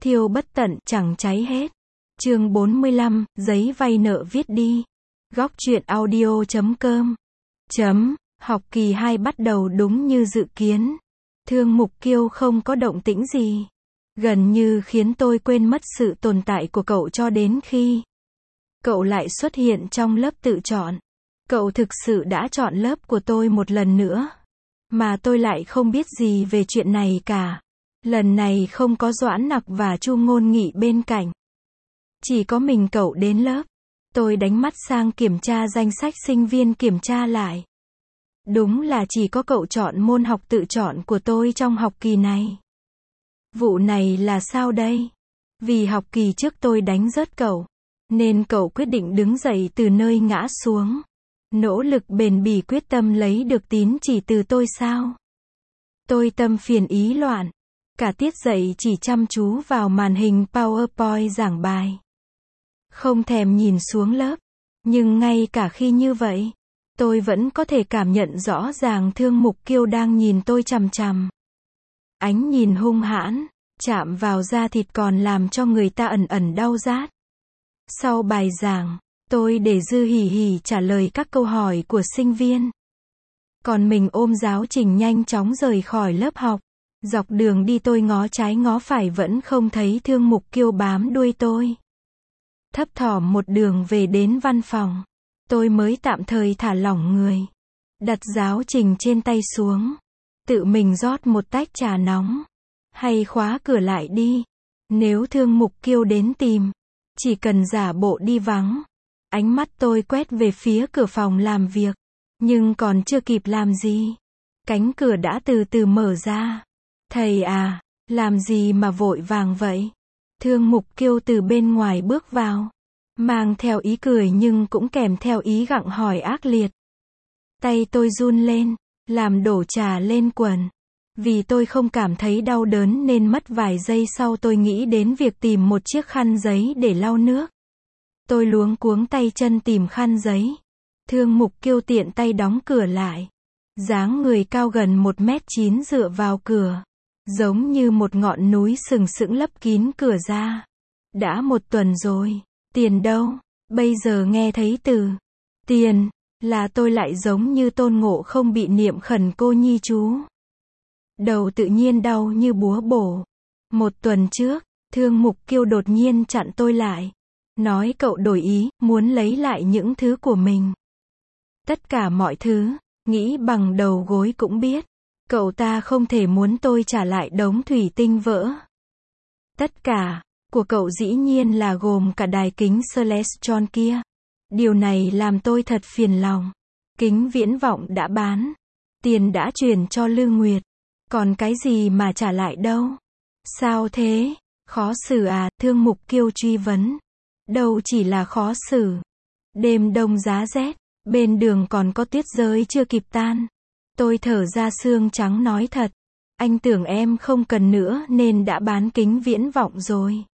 thiêu bất tận, chẳng cháy hết. Chương 45, giấy vay nợ viết đi. Góc truyện audio.com. Học kỳ 2 bắt đầu đúng như dự kiến. Thương Mục Kiêu không có động tĩnh gì. Gần như khiến tôi quên mất sự tồn tại của cậu cho đến khi cậu lại xuất hiện trong lớp tự chọn. Cậu thực sự đã chọn lớp của tôi một lần nữa. Mà tôi lại không biết gì về chuyện này cả. Lần này không có Doãn Nặc và Chu Ngôn Nghị bên cạnh. Chỉ có mình cậu đến lớp. Tôi đánh mắt sang kiểm tra danh sách sinh viên kiểm tra lại. Đúng là chỉ có cậu chọn môn học tự chọn của tôi trong học kỳ này. Vụ này là sao đây? Vì học kỳ trước tôi đánh rớt cậu, nên cậu quyết định đứng dậy từ nơi ngã xuống. Nỗ lực bền bỉ quyết tâm lấy được tín chỉ từ tôi sao? Tôi tâm phiền ý loạn. Cả tiết dạy chỉ chăm chú vào màn hình PowerPoint giảng bài. Không thèm nhìn xuống lớp. Nhưng ngay cả khi như vậy, tôi vẫn có thể cảm nhận rõ ràng Thương Mục Kiêu đang nhìn tôi chằm chằm. Ánh nhìn hung hãn, chạm vào da thịt còn làm cho người ta ẩn ẩn đau rát. Sau bài giảng, tôi để Dư Hỉ Hỉ trả lời các câu hỏi của sinh viên. Còn mình ôm giáo trình nhanh chóng rời khỏi lớp học. Dọc đường đi tôi ngó trái ngó phải vẫn không thấy Thương Mục Kiêu bám đuôi tôi. Thấp thỏm một đường về đến văn phòng. Tôi mới tạm thời thả lỏng người. Đặt giáo trình trên tay xuống. Tự mình rót một tách trà nóng. Hay khóa cửa lại đi. Nếu Thương Mục Kiêu đến tìm, chỉ cần giả bộ đi vắng. Ánh mắt tôi quét về phía cửa phòng làm việc. Nhưng còn chưa kịp làm gì, cánh cửa đã từ từ mở ra. Thầy à, làm gì mà vội vàng vậy? Thương Mục Kiêu từ bên ngoài bước vào. Mang theo ý cười nhưng cũng kèm theo ý gặng hỏi ác liệt. Tay tôi run lên, làm đổ trà lên quần. Vì tôi không cảm thấy đau đớn nên mất vài giây sau tôi nghĩ đến việc tìm một chiếc khăn giấy để lau nước. Tôi luống cuống tay chân tìm khăn giấy. Thương Mục Kiêu tiện tay đóng cửa lại. Dáng người cao gần 1m9 dựa vào cửa. Giống như một ngọn núi sừng sững lấp kín cửa ra. Đã 1 tuần rồi. Tiền đâu? Bây giờ nghe thấy từ tiền là tôi lại giống như Tôn Ngộ Không bị niệm khẩn cô nhi chú. Đầu tự nhiên đau như búa bổ. 1 tuần trước, Thương Mục Kiêu đột nhiên chặn tôi lại. Nói cậu đổi ý, muốn lấy lại những thứ của mình. Tất cả mọi thứ, nghĩ bằng đầu gối cũng biết. Cậu ta không thể muốn tôi trả lại đống thủy tinh vỡ. Tất cả của cậu dĩ nhiên là gồm cả đài kính Celestron kia. Điều này làm tôi thật phiền lòng. Kính viễn vọng đã bán. Tiền đã chuyển cho Lư Nguyệt. Còn cái gì mà trả lại đâu? Sao thế? Khó xử à? Thương Mục Kiêu truy vấn. Đâu chỉ là khó xử. Đêm đông giá rét. Bên đường còn có tuyết rơi chưa kịp tan. Tôi thở ra xương trắng nói thật. Anh tưởng em không cần nữa nên đã bán kính viễn vọng rồi.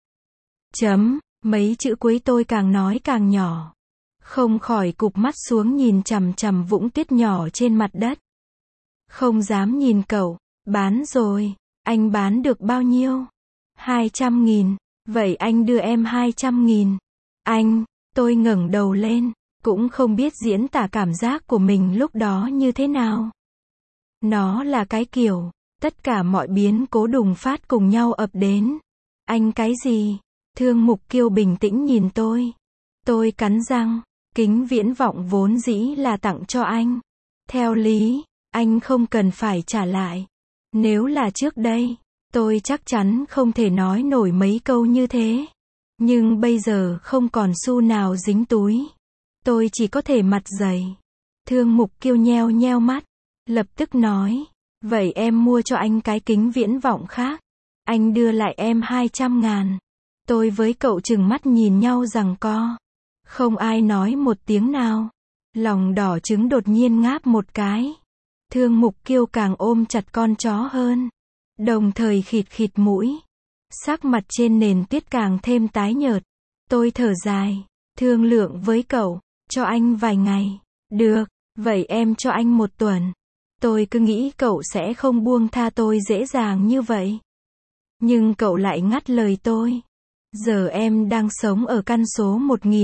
Mấy chữ cuối tôi càng nói càng nhỏ. Không khỏi cụp mắt xuống nhìn chằm chằm vũng tuyết nhỏ trên mặt đất. Không dám nhìn cậu. Bán rồi. Anh bán được bao nhiêu? 200.000. Vậy anh đưa em 200.000. Anh, tôi ngẩng đầu lên. Cũng không biết diễn tả cảm giác của mình lúc đó như thế nào. Nó là cái kiểu, tất cả mọi biến cố đùng phát cùng nhau ập đến. Anh cái gì? Thương Mục Kiêu bình tĩnh nhìn tôi. Tôi cắn răng, kính viễn vọng vốn dĩ là tặng cho anh. Theo lý, anh không cần phải trả lại. Nếu là trước đây, tôi chắc chắn không thể nói nổi mấy câu như thế. Nhưng bây giờ không còn xu nào dính túi. Tôi chỉ có thể mặt dày. Thương Mục Kiêu nheo nheo mắt. Lập tức nói. Vậy em mua cho anh cái kính viễn vọng khác. Anh đưa lại em 200.000. Tôi với cậu trừng mắt nhìn nhau giằng co. Không ai nói một tiếng nào. Lòng đỏ trứng đột nhiên ngáp một cái. Thương Mục Kiêu càng ôm chặt con chó hơn. Đồng thời khịt khịt mũi. Sắc mặt trên nền tuyết càng thêm tái nhợt. Tôi thở dài. Thương lượng với cậu. Cho anh vài ngày. Được, vậy em cho anh 1 tuần. Tôi cứ nghĩ cậu sẽ không buông tha tôi dễ dàng như vậy. Nhưng cậu lại ngắt lời tôi. Giờ em đang sống ở căn số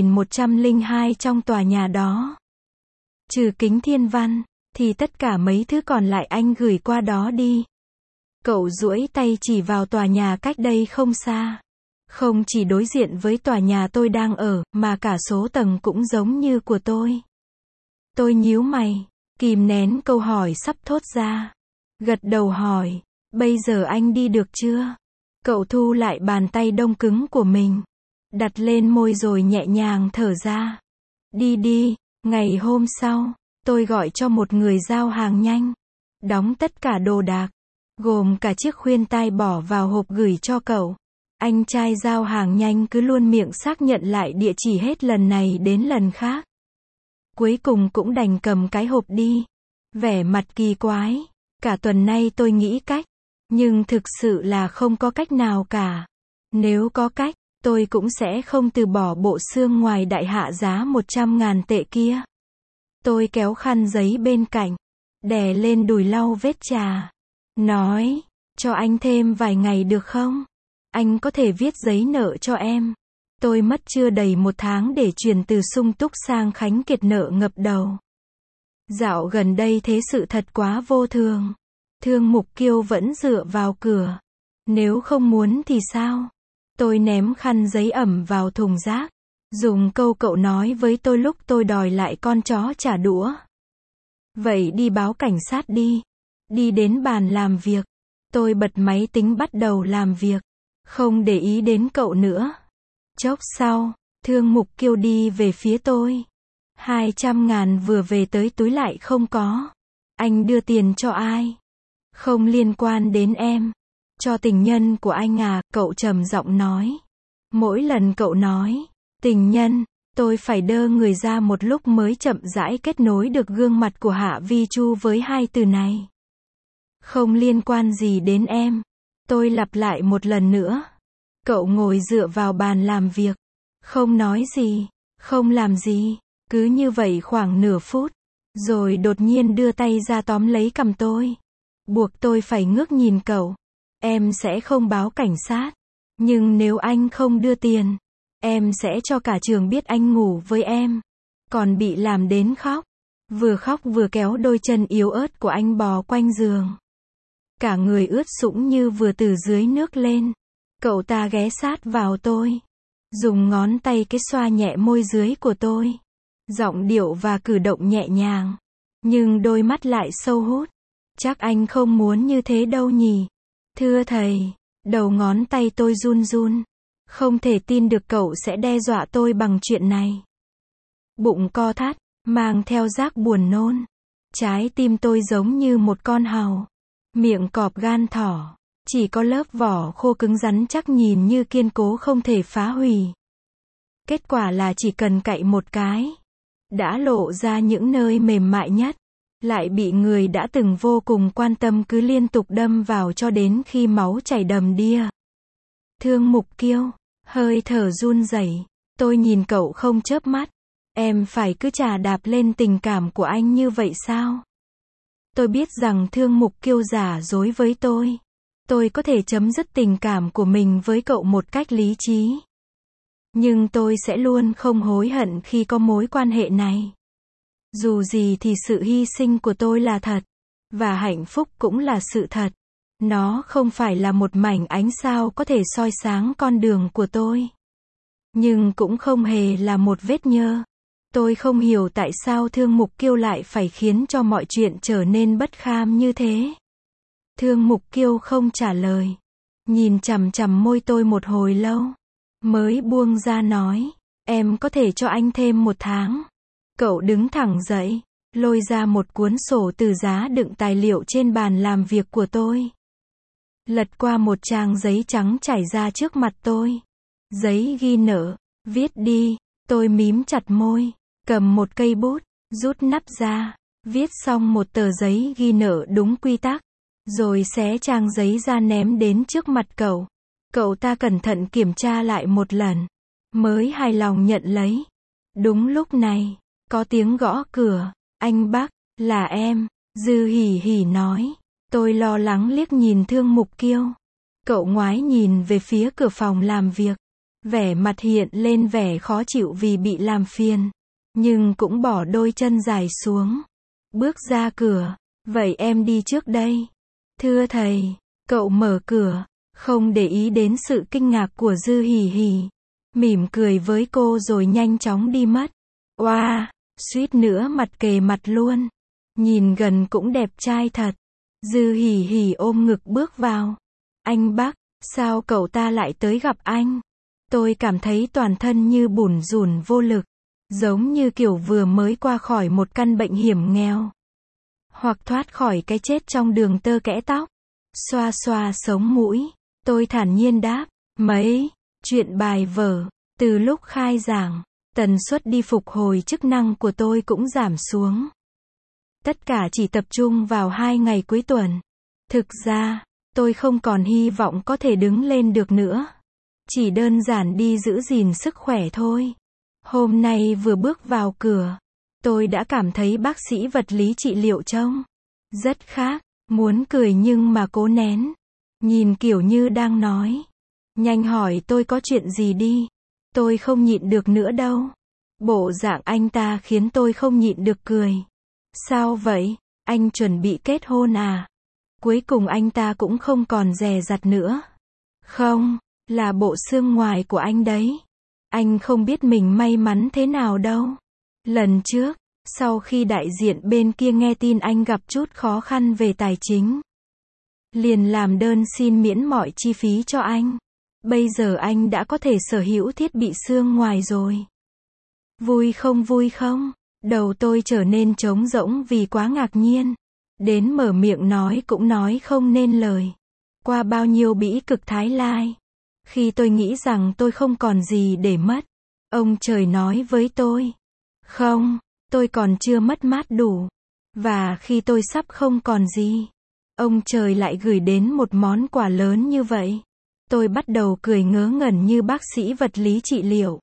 1102 trong tòa nhà đó. Trừ kính thiên văn, thì tất cả mấy thứ còn lại anh gửi qua đó đi. Cậu duỗi tay chỉ vào tòa nhà cách đây không xa. Không chỉ đối diện với tòa nhà tôi đang ở, mà cả số tầng cũng giống như của tôi. Tôi nhíu mày, kìm nén câu hỏi sắp thốt ra. Gật đầu hỏi, bây giờ anh đi được chưa? Cậu thu lại bàn tay đông cứng của mình, đặt lên môi rồi nhẹ nhàng thở ra. Đi đi. Ngày hôm sau, tôi gọi cho một người giao hàng nhanh, đóng tất cả đồ đạc, gồm cả chiếc khuyên tai bỏ vào hộp gửi cho cậu. Anh trai giao hàng nhanh cứ luôn miệng xác nhận lại địa chỉ hết lần này đến lần khác. Cuối cùng cũng đành cầm cái hộp đi. Vẻ mặt kỳ quái. Cả tuần nay tôi nghĩ cách, nhưng thực sự là không có cách nào cả. Nếu có cách, tôi cũng sẽ không từ bỏ bộ xương ngoài đại hạ giá 100.000 tệ kia. Tôi kéo khăn giấy bên cạnh, đè lên đùi lau vết chà. Nói, cho anh thêm vài ngày được không? Anh có thể viết giấy nợ cho em. Tôi mất chưa đầy 1 tháng để chuyển từ sung túc sang Khánh Kiệt nợ ngập đầu. Dạo gần đây thế sự thật quá vô thường. Thương Mục Kiêu vẫn dựa vào cửa. Nếu không muốn thì sao? Tôi ném khăn giấy ẩm vào thùng rác. Dùng câu cậu nói với tôi lúc tôi đòi lại con chó trả đũa. Vậy đi báo cảnh sát đi. Đi đến bàn làm việc. Tôi bật máy tính bắt đầu làm việc. Không để ý đến cậu nữa. Chốc sau, Thương Mục Kiêu đi về phía tôi. 200.000 vừa về tới túi lại không có. Anh đưa tiền cho ai? Không liên quan đến em. Cho tình nhân của anh à, cậu trầm giọng nói. Mỗi lần cậu nói, tình nhân, tôi phải đơ người ra một lúc mới chậm rãi kết nối được gương mặt của Hạ Vi Chu với hai từ này. Không liên quan gì đến em. Tôi lặp lại một lần nữa. Cậu ngồi dựa vào bàn làm việc. Không nói gì, không làm gì. Cứ như vậy khoảng nửa phút. Rồi đột nhiên đưa tay ra tóm lấy cằm tôi. Buộc tôi phải ngước nhìn cậu. Em sẽ không báo cảnh sát. Nhưng nếu anh không đưa tiền, em sẽ cho cả trường biết anh ngủ với em. Còn bị làm đến khóc. Vừa khóc vừa kéo đôi chân yếu ớt của anh bò quanh giường. Cả người ướt sũng như vừa từ dưới nước lên. Cậu ta ghé sát vào tôi. Dùng ngón tay cái xoa nhẹ môi dưới của tôi. Giọng điệu và cử động nhẹ nhàng. Nhưng đôi mắt lại sâu hút. Chắc anh không muốn như thế đâu nhỉ. Thưa thầy. Đầu ngón tay tôi run run. Không thể tin được cậu sẽ đe dọa tôi bằng chuyện này. Bụng co thắt, mang theo giác buồn nôn. Trái tim tôi giống như một con hàu. Miệng cọp gan thỏ. Chỉ có lớp vỏ khô cứng rắn chắc nhìn như kiên cố không thể phá hủy. Kết quả là chỉ cần cạy một cái. Đã lộ ra những nơi mềm mại nhất. Lại bị người đã từng vô cùng quan tâm cứ liên tục đâm vào cho đến khi máu chảy đầm đìa. Thương Mục Kiêu, hơi thở run rẩy. Tôi nhìn cậu không chớp mắt. Em phải cứ chà đạp lên tình cảm của anh như vậy sao? Tôi biết rằng Thương Mục Kiêu giả dối với tôi. Tôi có thể chấm dứt tình cảm của mình với cậu một cách lý trí. Nhưng tôi sẽ luôn không hối hận khi có mối quan hệ này. Dù gì thì sự hy sinh của tôi là thật. Và hạnh phúc cũng là sự thật. Nó không phải là một mảnh ánh sao có thể soi sáng con đường của tôi. Nhưng cũng không hề là một vết nhơ. Tôi không hiểu tại sao Thương Mục Kiêu lại phải khiến cho mọi chuyện trở nên bất kham như thế. Thương Mục Kiêu không trả lời. Nhìn chằm chằm môi tôi một hồi lâu. Mới buông ra nói. Em có thể cho anh thêm 1 tháng. Cậu đứng thẳng dậy. Lôi ra một cuốn sổ từ giá đựng tài liệu trên bàn làm việc của tôi. Lật qua một trang giấy trắng trải ra trước mặt tôi. Giấy ghi nợ. Viết đi. Tôi mím chặt môi. Cầm một cây bút. Rút nắp ra. Viết xong một tờ giấy ghi nợ đúng quy tắc. Rồi xé trang giấy ra ném đến trước mặt cậu. Cậu ta cẩn thận kiểm tra lại một lần. Mới hài lòng nhận lấy. Đúng lúc này, có tiếng gõ cửa. Anh Bắc, là em. Dư hỉ hỉ nói. Tôi lo lắng liếc nhìn Thương Mục Kiêu. Cậu ngoái nhìn về phía cửa phòng làm việc. Vẻ mặt hiện lên vẻ khó chịu vì bị làm phiền. Nhưng cũng bỏ đôi chân dài xuống. Bước ra cửa. Vậy em đi trước đây. Thưa thầy. Cậu mở cửa. Không để ý đến sự kinh ngạc của Dư Hỉ Hỉ. Mỉm cười với cô rồi nhanh chóng đi mất. Oa, suýt nữa mặt kề mặt luôn. Nhìn gần cũng đẹp trai thật. Dư Hỉ Hỉ ôm ngực bước vào. Anh Bắc, sao cậu ta lại tới gặp anh? Tôi cảm thấy toàn thân như bủn rủn vô lực. Giống như kiểu vừa mới qua khỏi một căn bệnh hiểm nghèo. Hoặc thoát khỏi cái chết trong đường tơ kẽ tóc. Xoa xoa sống mũi. Tôi thản nhiên đáp. Mấy chuyện bài vở. Từ lúc khai giảng, tần suất đi phục hồi chức năng của tôi cũng giảm xuống. Tất cả chỉ tập trung vào 2 ngày cuối tuần. Thực ra, tôi không còn hy vọng có thể đứng lên được nữa. Chỉ đơn giản đi giữ gìn sức khỏe thôi. Hôm nay vừa bước vào cửa, tôi đã cảm thấy bác sĩ vật lý trị liệu trông rất khác, muốn cười nhưng mà cố nén. Nhìn kiểu như đang nói. Nhanh hỏi tôi có chuyện gì đi. Tôi không nhịn được nữa đâu. Bộ dạng anh ta khiến tôi không nhịn được cười. Sao vậy? Anh chuẩn bị kết hôn à? Cuối cùng anh ta cũng không còn dè dặt nữa. Không, là bộ xương ngoài của anh đấy. Anh không biết mình may mắn thế nào đâu. Lần trước, sau khi đại diện bên kia nghe tin anh gặp chút khó khăn về tài chính, liền làm đơn xin miễn mọi chi phí cho anh. Bây giờ anh đã có thể sở hữu thiết bị xương ngoài rồi. Vui không vui không? Đầu tôi trở nên trống rỗng vì quá ngạc nhiên. Đến mở miệng nói cũng nói không nên lời. Qua bao nhiêu bĩ cực Thái Lai. Khi tôi nghĩ rằng tôi không còn gì để mất. Ông trời nói với tôi. Không, tôi còn chưa mất mát đủ. Và khi tôi sắp không còn gì, ông trời lại gửi đến một món quà lớn như vậy. Tôi bắt đầu cười ngớ ngẩn như bác sĩ vật lý trị liệu.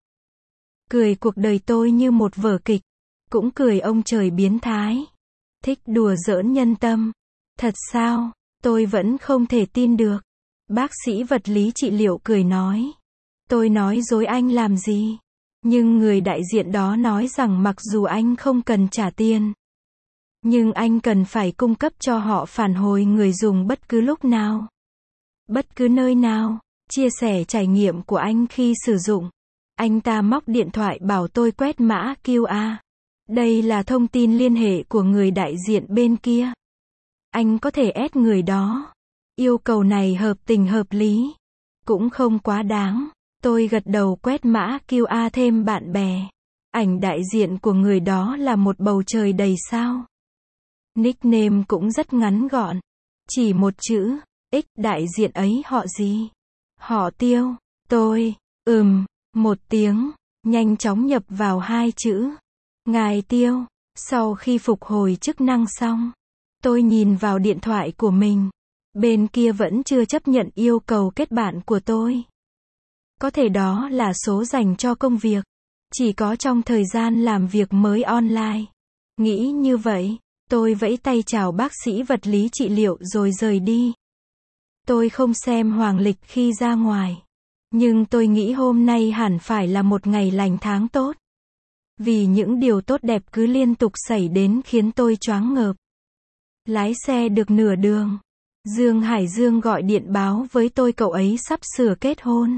Cười cuộc đời tôi như một vở kịch. Cũng cười ông trời biến thái. Thích đùa giỡn nhân tâm. Thật sao? Tôi vẫn không thể tin được. Bác sĩ vật lý trị liệu cười nói. Tôi nói dối anh làm gì? Nhưng người đại diện đó nói rằng mặc dù anh không cần trả tiền, nhưng anh cần phải cung cấp cho họ phản hồi người dùng bất cứ lúc nào, bất cứ nơi nào. Chia sẻ trải nghiệm của anh khi sử dụng. Anh ta móc điện thoại bảo tôi quét mã QR. Đây là thông tin liên hệ của người đại diện bên kia. Anh có thể add người đó. Yêu cầu này hợp tình hợp lý. Cũng không quá đáng. Tôi gật đầu quét mã QR thêm bạn bè. Ảnh đại diện của người đó là một bầu trời đầy sao. Nickname cũng rất ngắn gọn. Chỉ một chữ. X. Đại diện ấy họ gì? Họ Tiêu. Tôi. Một tiếng. Nhanh chóng nhập vào 2 chữ. Ngài Tiêu. Sau khi phục hồi chức năng xong, tôi nhìn vào điện thoại của mình. Bên kia vẫn chưa chấp nhận yêu cầu kết bạn của tôi. Có thể đó là số dành cho công việc. Chỉ có trong thời gian làm việc mới online. Nghĩ như vậy, tôi vẫy tay chào bác sĩ vật lý trị liệu rồi rời đi. Tôi không xem hoàng lịch khi ra ngoài. Nhưng tôi nghĩ hôm nay hẳn phải là một ngày lành tháng tốt. Vì những điều tốt đẹp cứ liên tục xảy đến khiến tôi choáng ngợp. Lái xe được nửa đường, Dương Hải Dương gọi điện báo với tôi cậu ấy sắp sửa kết hôn.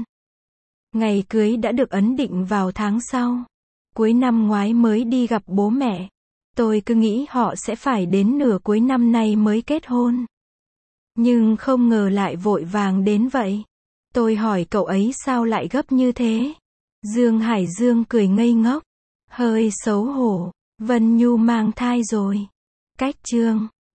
Ngày cưới đã được ấn định vào tháng sau. Cuối năm ngoái mới đi gặp bố mẹ. Tôi cứ nghĩ họ sẽ phải đến nửa cuối năm nay mới kết hôn. Nhưng không ngờ lại vội vàng đến vậy. Tôi hỏi cậu ấy sao lại gấp như thế. Dương Hải Dương cười ngây ngốc. Hơi xấu hổ. Vân Nhu mang thai rồi. Cách chương